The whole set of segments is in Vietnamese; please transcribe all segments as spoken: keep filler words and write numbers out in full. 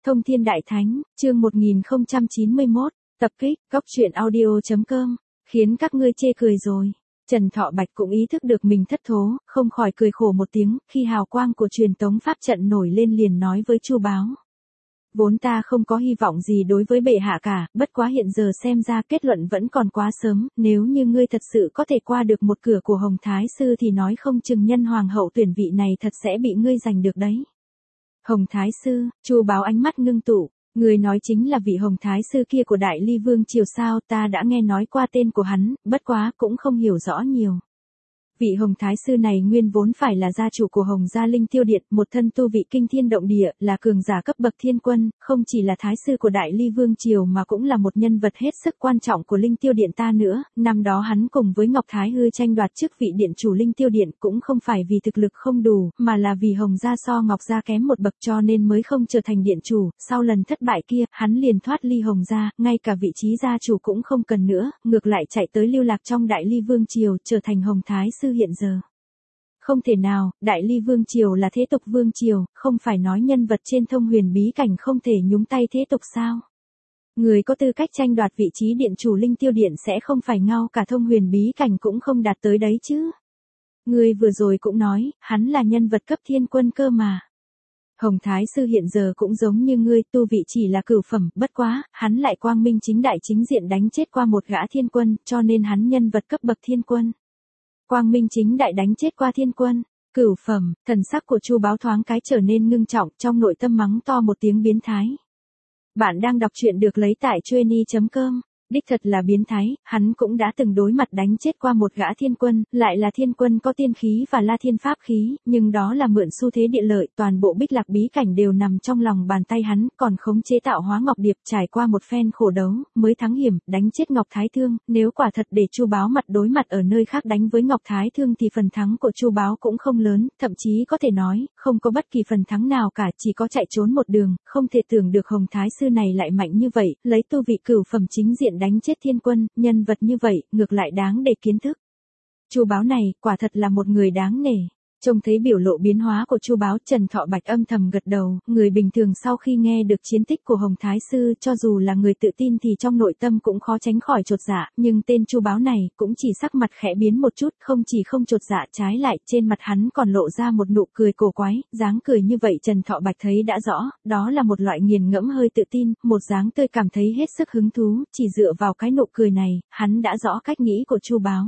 Thông Thiên Đại Thánh, chương một nghìn không trăm chín mươi mốt, tập kích, góc truyện audio chấm com, khiến các ngươi chê cười rồi. Trần Thọ Bạch cũng ý thức được mình thất thố, không khỏi cười khổ một tiếng, khi hào quang của truyền tống pháp trận nổi lên liền nói với Chu Báo. Vốn ta không có hy vọng gì đối với bệ hạ cả, bất quá hiện giờ xem ra kết luận vẫn còn quá sớm, nếu như ngươi thật sự có thể qua được một cửa của Hồng Thái Sư thì nói không chừng nhân hoàng hậu tuyển vị này thật sẽ bị ngươi giành được đấy. Hồng Thái Sư, Chu Báo ánh mắt ngưng tụ, người nói chính là vị Hồng Thái Sư kia của Đại Ly Vương Triều sao, ta đã nghe nói qua tên của hắn, bất quá cũng không hiểu rõ nhiều. Vị Hồng Thái Sư này nguyên vốn phải là gia chủ của Hồng Gia Linh Tiêu Điện, một thân tu vị kinh thiên động địa, là cường giả cấp bậc thiên quân, không chỉ là Thái Sư của Đại Ly Vương Triều mà cũng là một nhân vật hết sức quan trọng của Linh Tiêu Điện ta nữa. Năm đó hắn cùng với Ngọc Thái Hư tranh đoạt chức vị điện chủ Linh Tiêu Điện cũng không phải vì thực lực không đủ, mà là vì Hồng Gia so Ngọc Gia kém một bậc cho nên mới không trở thành điện chủ. Sau lần thất bại kia, hắn liền thoát ly Hồng Gia, ngay cả vị trí gia chủ cũng không cần nữa, ngược lại chạy tới lưu lạc trong Đại Ly Vương Triều, trở thành Hồng Thái Sư hiện giờ. Không thể nào, Đại Ly Vương Triều là thế tục Vương Triều, không phải nói nhân vật trên thông huyền bí cảnh không thể nhúng tay thế tục sao? Người có tư cách tranh đoạt vị trí điện chủ Linh Tiêu Điện sẽ không phải ngao cả thông huyền bí cảnh cũng không đạt tới đấy chứ? Người vừa rồi cũng nói, hắn là nhân vật cấp thiên quân cơ mà. Hồng Thái Sư hiện giờ cũng giống như ngươi, tu vị chỉ là cửu phẩm, bất quá, hắn lại quang minh chính đại chính diện đánh chết qua một gã thiên quân, cho nên hắn nhân vật cấp bậc thiên quân. Quang minh chính đại đánh chết qua thiên quân, cửu phẩm, thần sắc của Chu Báo thoáng cái trở nên ngưng trọng, trong nội tâm mắng to một tiếng biến thái. Bạn đang đọc truyện được lấy tại chueny chấm com, đích thật là biến thái, hắn cũng đã từng đối mặt đánh chết qua một gã thiên quân, lại là thiên quân có tiên khí và la thiên pháp khí, nhưng đó là mượn xu thế địa lợi, toàn bộ Bích Lạc bí cảnh đều nằm trong lòng bàn tay hắn, còn khống chế tạo hóa ngọc điệp, trải qua một phen khổ đấu, mới thắng hiểm, đánh chết Ngọc Thái Thương. Nếu quả thật để Chu Báo mặt đối mặt ở nơi khác đánh với Ngọc Thái Thương thì phần thắng của Chu Báo cũng không lớn, thậm chí có thể nói, không có bất kỳ phần thắng nào cả, chỉ có chạy trốn một đường. Không thể tưởng được Hồng Thái Sư này lại mạnh như vậy, lấy tu vị cửu phẩm chính diện đánh chết thiên quân, nhân vật như vậy, ngược lại đáng để kiến thức. Chu Báo này, quả thật là một người đáng nể. Trông thấy biểu lộ biến hóa của Chu Báo, Trần Thọ Bạch âm thầm gật đầu, người bình thường sau khi nghe được chiến tích của Hồng Thái Sư, cho dù là người tự tin thì trong nội tâm cũng khó tránh khỏi chột dạ, nhưng tên Chu Báo này, cũng chỉ sắc mặt khẽ biến một chút, không chỉ không chột dạ, trái lại, trên mặt hắn còn lộ ra một nụ cười cổ quái, dáng cười như vậy Trần Thọ Bạch thấy đã rõ, đó là một loại nghiền ngẫm hơi tự tin, một dáng tươi cảm thấy hết sức hứng thú, chỉ dựa vào cái nụ cười này, hắn đã rõ cách nghĩ của Chu Báo.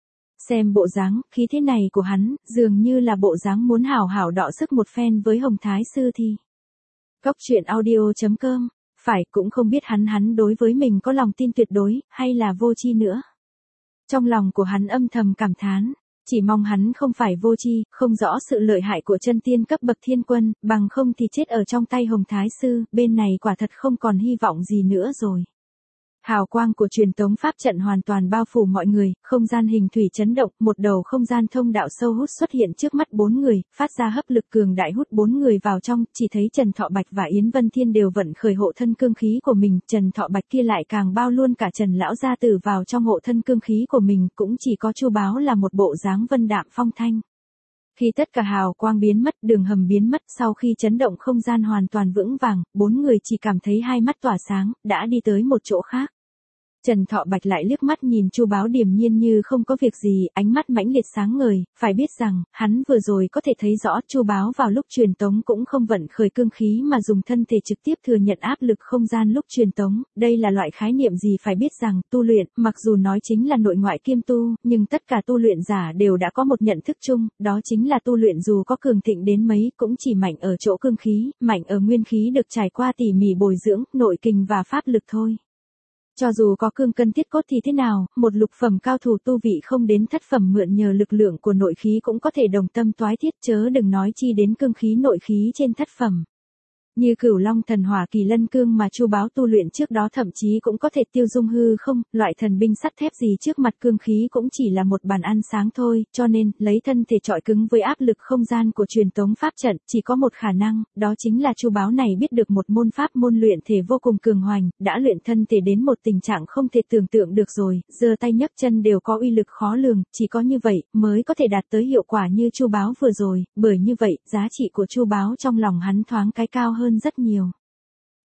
Xem bộ dáng, khí thế này của hắn, dường như là bộ dáng muốn hảo hảo đọ sức một phen với Hồng Thái Sư thì. Góc truyện audio chấm com, phải cũng không biết hắn hắn đối với mình có lòng tin tuyệt đối, hay là vô tri nữa. Trong lòng của hắn âm thầm cảm thán, chỉ mong hắn không phải vô tri, không rõ sự lợi hại của chân tiên cấp bậc thiên quân, bằng không thì chết ở trong tay Hồng Thái Sư, bên này quả thật không còn hy vọng gì nữa rồi. Hào quang của truyền tống pháp trận hoàn toàn bao phủ mọi người, không gian hình thủy chấn động, một đầu không gian thông đạo sâu hút xuất hiện trước mắt bốn người, phát ra hấp lực cường đại hút bốn người vào trong, chỉ thấy Trần Thọ Bạch và Yến Vân Thiên đều vận khởi hộ thân cương khí của mình, Trần Thọ Bạch kia lại càng bao luôn cả Trần lão gia tử vào trong hộ thân cương khí của mình, cũng chỉ có Chu Báo là một bộ dáng vân đạm phong thanh. Khi tất cả hào quang biến mất, đường hầm biến mất, sau khi chấn động không gian hoàn toàn vững vàng, bốn người chỉ cảm thấy hai mắt tỏa sáng, đã đi tới một chỗ khác. Trần Thọ Bạch lại liếc mắt nhìn Chu Báo điềm nhiên như không có việc gì, ánh mắt mãnh liệt sáng ngời, phải biết rằng, hắn vừa rồi có thể thấy rõ Chu Báo vào lúc truyền tống cũng không vận khởi cương khí mà dùng thân thể trực tiếp thừa nhận áp lực không gian lúc truyền tống, đây là loại khái niệm gì phải biết rằng, tu luyện, mặc dù nói chính là nội ngoại kiêm tu, nhưng tất cả tu luyện giả đều đã có một nhận thức chung, đó chính là tu luyện dù có cường thịnh đến mấy, cũng chỉ mạnh ở chỗ cương khí, mạnh ở nguyên khí được trải qua tỉ mỉ bồi dưỡng, nội kình và pháp lực thôi. Cho dù có cương cân thiết cốt thì thế nào, một lục phẩm cao thủ tu vị không đến thất phẩm mượn nhờ lực lượng của nội khí cũng có thể đồng tâm toái thiết, chớ đừng nói chi đến cương khí nội khí trên thất phẩm. Như Cửu Long Thần Hỏa Kỳ Lân Cương mà Chu Báo tu luyện trước đó thậm chí cũng có thể tiêu dung hư không, loại thần binh sắt thép gì trước mặt cương khí cũng chỉ là một bàn ăn sáng thôi, cho nên, lấy thân thể trọi cứng với áp lực không gian của truyền tống pháp trận, chỉ có một khả năng, đó chính là Chu Báo này biết được một môn pháp môn luyện thể vô cùng cường hoành, đã luyện thân thể đến một tình trạng không thể tưởng tượng được rồi, giơ tay nhấc chân đều có uy lực khó lường, chỉ có như vậy mới có thể đạt tới hiệu quả như Chu Báo vừa rồi, bởi như vậy, giá trị của Chu Báo trong lòng hắn thoáng cái cao hơn rất nhiều.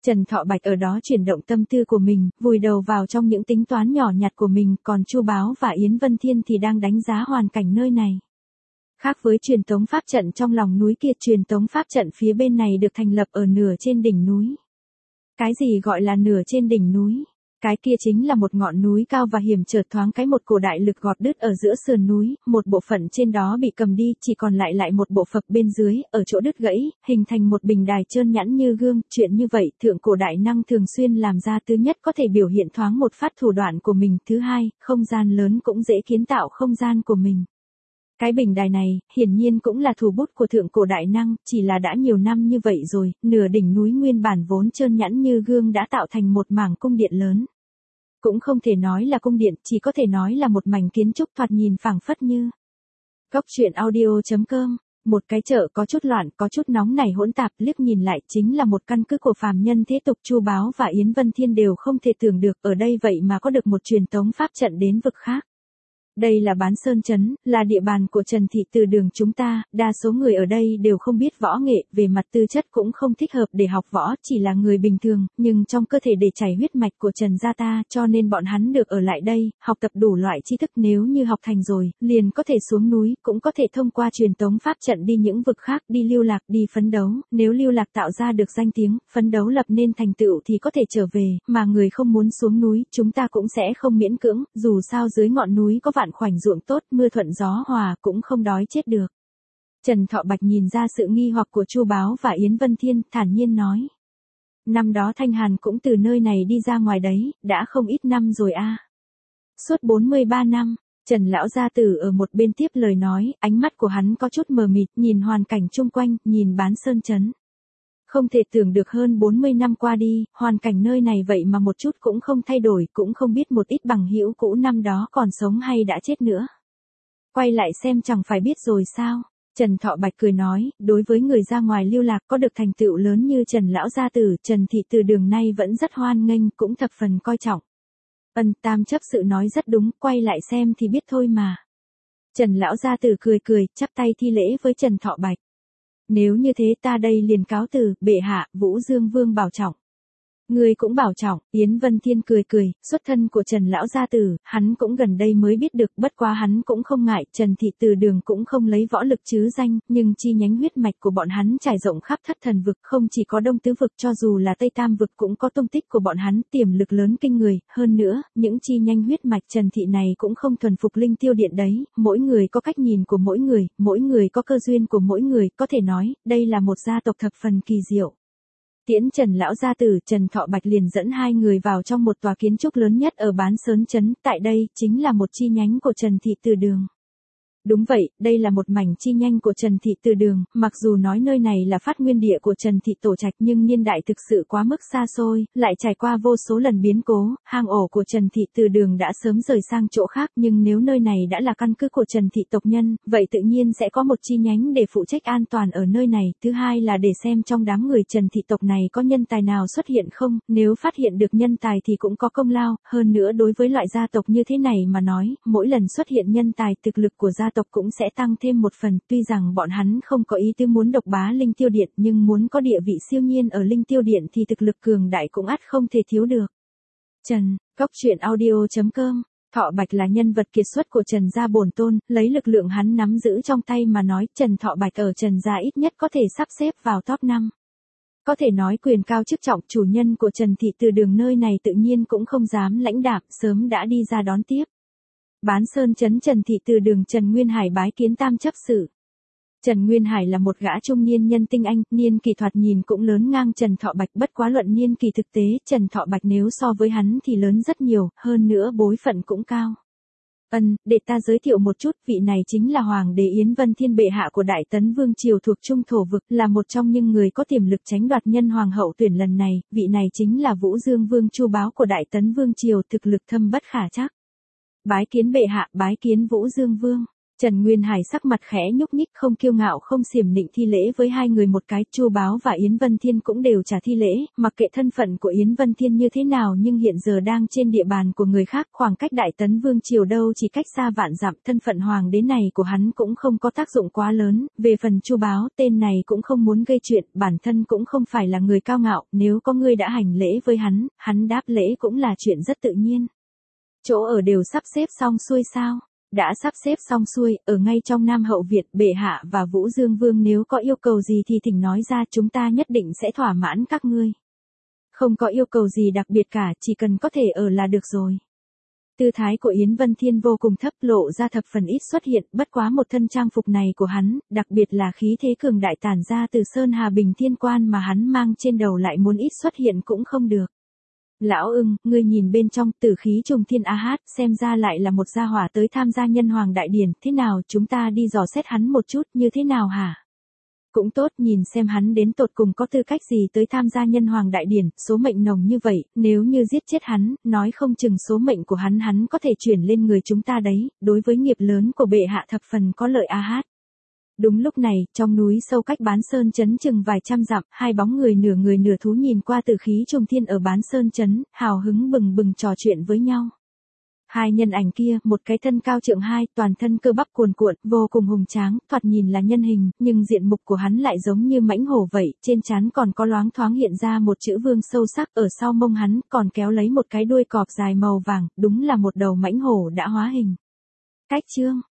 Trần Thọ Bạch ở đó chuyển động tâm tư của mình, vùi đầu vào trong những tính toán nhỏ nhặt của mình, còn Chu Báo và Yến Vân Thiên thì đang đánh giá hoàn cảnh nơi này. Khác với truyền tống pháp trận trong lòng núi kia, truyền tống pháp trận phía bên này được thành lập ở nửa trên đỉnh núi. Cái gì gọi là nửa trên đỉnh núi? Cái kia chính là một ngọn núi cao và hiểm trở, thoáng cái một cổ đại lực gọt đứt ở giữa sườn núi, một bộ phận trên đó bị cầm đi, chỉ còn lại lại một bộ phận bên dưới, ở chỗ đứt gãy, hình thành một bình đài trơn nhẵn như gương. Chuyện như vậy, thượng cổ đại năng thường xuyên làm ra. Thứ nhất, có thể biểu hiện thoáng một phát thủ đoạn của mình. Thứ hai, không gian lớn cũng dễ kiến tạo không gian của mình. Cái bình đài này, hiển nhiên cũng là thủ bút của thượng cổ đại năng, chỉ là đã nhiều năm như vậy rồi, nửa đỉnh núi nguyên bản vốn trơn nhẵn như gương đã tạo thành một mảng cung điện lớn. Cũng không thể nói là cung điện, chỉ có thể nói là một mảnh kiến trúc thoạt nhìn phảng phất như. Góc truyện audio chấm com, một cái chợ có chút loạn, có chút nóng nảy hỗn tạp, liếc nhìn lại chính là một căn cứ của phàm nhân thế tục. Chu Báo và Yến Vân Thiên đều không thể tưởng được ở đây vậy mà có được một truyền tống pháp trận đến vực khác. Đây là Bán Sơn Trấn, là địa bàn của Trần Thị Từ Đường chúng ta, đa số người ở đây đều không biết võ nghệ, về mặt tư chất cũng không thích hợp để học võ, chỉ là người bình thường, nhưng trong cơ thể để chảy huyết mạch của Trần gia ta, cho nên bọn hắn được ở lại đây, học tập đủ loại tri thức. Nếu như học thành rồi, liền có thể xuống núi, cũng có thể thông qua truyền tống pháp trận đi những vực khác, đi lưu lạc, đi phấn đấu. Nếu lưu lạc tạo ra được danh tiếng, phấn đấu lập nên thành tựu thì có thể trở về, mà người không muốn xuống núi, chúng ta cũng sẽ không miễn cưỡng, dù sao dưới ngọn núi có vạn khoảnh ruộng tốt, mưa thuận gió hòa, cũng không đói chết được. Trần Thọ Bạch nhìn ra sự nghi hoặc của Chu Báo và Yến Vân Thiên, thản nhiên nói. Năm đó Thanh Hàn cũng từ nơi này đi ra ngoài đấy, đã không ít năm rồi a. À. Suốt bốn mươi ba năm, Trần lão gia tử ở một bên tiếp lời nói, ánh mắt của hắn có chút mờ mịt, nhìn hoàn cảnh chung quanh, nhìn Bán Sơn Trấn. Không thể tưởng được hơn bốn mươi năm qua đi, hoàn cảnh nơi này vậy mà một chút cũng không thay đổi, cũng không biết một ít bằng hữu cũ năm đó còn sống hay đã chết nữa. Quay lại xem chẳng phải biết rồi sao? Trần Thọ Bạch cười nói, đối với người ra ngoài lưu lạc có được thành tựu lớn như Trần lão gia tử, Trần Thị Từ Đường nay vẫn rất hoan nghênh, cũng thập phần coi trọng. Ân, Tam chấp sự nói rất đúng, quay lại xem thì biết thôi mà. Trần lão gia tử cười cười, chắp tay thi lễ với Trần Thọ Bạch. Nếu như thế ta đây liền cáo từ, bệ hạ, Vũ Dương Vương bảo trọng. Người cũng bảo trọng. Yến Vân Thiên cười cười, xuất thân của Trần lão gia tử, hắn cũng gần đây mới biết được, bất quá hắn cũng không ngại, Trần Thị Từ Đường cũng không lấy võ lực chứ danh, nhưng chi nhánh huyết mạch của bọn hắn trải rộng khắp thất thần vực, không chỉ có Đông Tứ vực, cho dù là Tây Tam vực cũng có tung tích của bọn hắn, tiềm lực lớn kinh người. Hơn nữa, những chi nhánh huyết mạch Trần Thị này cũng không thuần phục linh tiêu điện đấy, mỗi người có cách nhìn của mỗi người, mỗi người có cơ duyên của mỗi người, có thể nói, đây là một gia tộc thập phần kỳ diệu. Tiễn Trần lão gia tử, Trần Thọ Bạch liền dẫn hai người vào trong một tòa kiến trúc lớn nhất ở Bán Sơn Trấn, tại đây chính là một chi nhánh của Trần Thị Từ Đường. Đúng vậy, đây là một mảnh chi nhánh của Trần Thị Từ Đường, mặc dù nói nơi này là phát nguyên địa của Trần Thị Tổ Trạch nhưng niên đại thực sự quá mức xa xôi, lại trải qua vô số lần biến cố, hang ổ của Trần Thị Từ Đường đã sớm rời sang chỗ khác, nhưng nếu nơi này đã là căn cứ của Trần Thị tộc nhân, vậy tự nhiên sẽ có một chi nhánh để phụ trách an toàn ở nơi này. Thứ hai là để xem trong đám người Trần Thị tộc này có nhân tài nào xuất hiện không, nếu phát hiện được nhân tài thì cũng có công lao, hơn nữa đối với loại gia tộc như thế này mà nói, mỗi lần xuất hiện nhân tài, thực lực của gia tộc cũng sẽ tăng thêm một phần. Tuy rằng bọn hắn không có ý tứ muốn độc bá linh tiêu điện, nhưng muốn có địa vị siêu nhiên ở linh tiêu điện thì thực lực cường đại cũng ắt không thể thiếu được. Trần, góc truyện audio chấm com. Thọ Bạch là nhân vật kiệt xuất của Trần gia bổn tôn, lấy lực lượng hắn nắm giữ trong tay mà nói, Trần Thọ Bạch ở Trần gia ít nhất có thể sắp xếp vào top năm. Có thể nói quyền cao chức trọng, chủ nhân của Trần Thị Từ Đường nơi này tự nhiên cũng không dám lãnh đạm, sớm đã đi ra đón tiếp. Bán Sơn Trấn, Trần Thị Từ Đường, Trần Nguyên Hải bái kiến Tam chấp sự. Trần Nguyên Hải là một gã trung niên nhân tinh anh, niên kỳ thoạt nhìn cũng lớn ngang Trần Thọ Bạch, bất quá luận niên kỳ thực tế, Trần Thọ Bạch nếu so với hắn thì lớn rất nhiều, hơn nữa bối phận cũng cao. Ân, để ta giới thiệu một chút, vị này chính là Hoàng đế Yến Vân Thiên bệ hạ của Đại Tấn Vương triều thuộc Trung Thổ vực, là một trong những người có tiềm lực tránh đoạt nhân hoàng hậu tuyển lần này, vị này chính là Vũ Dương Vương Chu Báo của Đại Tấn Vương triều, thực lực thâm bất khả trắc. Bái kiến bệ hạ, bái kiến Vũ Dương Vương. Trần Nguyên Hải sắc mặt khẽ nhúc nhích, không kiêu ngạo không xiểm nịnh thi lễ với hai người một cái, Chu Báo và Yến Vân Thiên cũng đều trả thi lễ, mặc kệ thân phận của Yến Vân Thiên như thế nào nhưng hiện giờ đang trên địa bàn của người khác, khoảng cách Đại Tấn Vương triều đâu chỉ cách xa vạn dặm, thân phận hoàng đế này của hắn cũng không có tác dụng quá lớn, về phần Chu Báo, tên này cũng không muốn gây chuyện, bản thân cũng không phải là người cao ngạo, nếu có người đã hành lễ với hắn, hắn đáp lễ cũng là chuyện rất tự nhiên. Chỗ ở đều sắp xếp xong xuôi sao? Đã sắp xếp xong xuôi, ở ngay trong Nam Hậu Việt, bệ hạ và Vũ Dương Vương nếu có yêu cầu gì thì thỉnh nói ra, chúng ta nhất định sẽ thỏa mãn các ngươi. Không có yêu cầu gì đặc biệt cả, chỉ cần có thể ở là được rồi. Tư thái của Yến Vân Thiên vô cùng thấp, lộ ra thập phần ít xuất hiện, bất quá một thân trang phục này của hắn, đặc biệt là khí thế cường đại tản ra từ Sơn Hà Bình Thiên Quan mà hắn mang trên đầu lại muốn ít xuất hiện cũng không được. Lão ưng, ngươi nhìn bên trong, tử khí trùng thiên a hát, xem ra lại là một gia hỏa tới tham gia nhân hoàng đại điển, thế nào chúng ta đi dò xét hắn một chút, như thế nào hả? Cũng tốt, nhìn xem hắn đến tột cùng có tư cách gì tới tham gia nhân hoàng đại điển, số mệnh nồng như vậy, nếu như giết chết hắn, nói không chừng số mệnh của hắn hắn có thể chuyển lên người chúng ta đấy, đối với nghiệp lớn của bệ hạ thập phần có lợi a hát. Đúng lúc này, trong núi sâu cách Bán Sơn Trấn chừng vài trăm dặm, hai bóng người nửa người nửa thú nhìn qua tử khí trùng thiên ở Bán Sơn Trấn, hào hứng bừng bừng trò chuyện với nhau. Hai nhân ảnh kia, một cái thân cao trượng hai, toàn thân cơ bắp cuồn cuộn, vô cùng hùng tráng, thoạt nhìn là nhân hình, nhưng diện mục của hắn lại giống như mãnh hổ vậy, trên trán còn có loáng thoáng hiện ra một chữ vương sâu sắc, ở sau mông hắn còn kéo lấy một cái đuôi cọp dài màu vàng, đúng là một đầu mãnh hổ đã hóa hình. Cách chương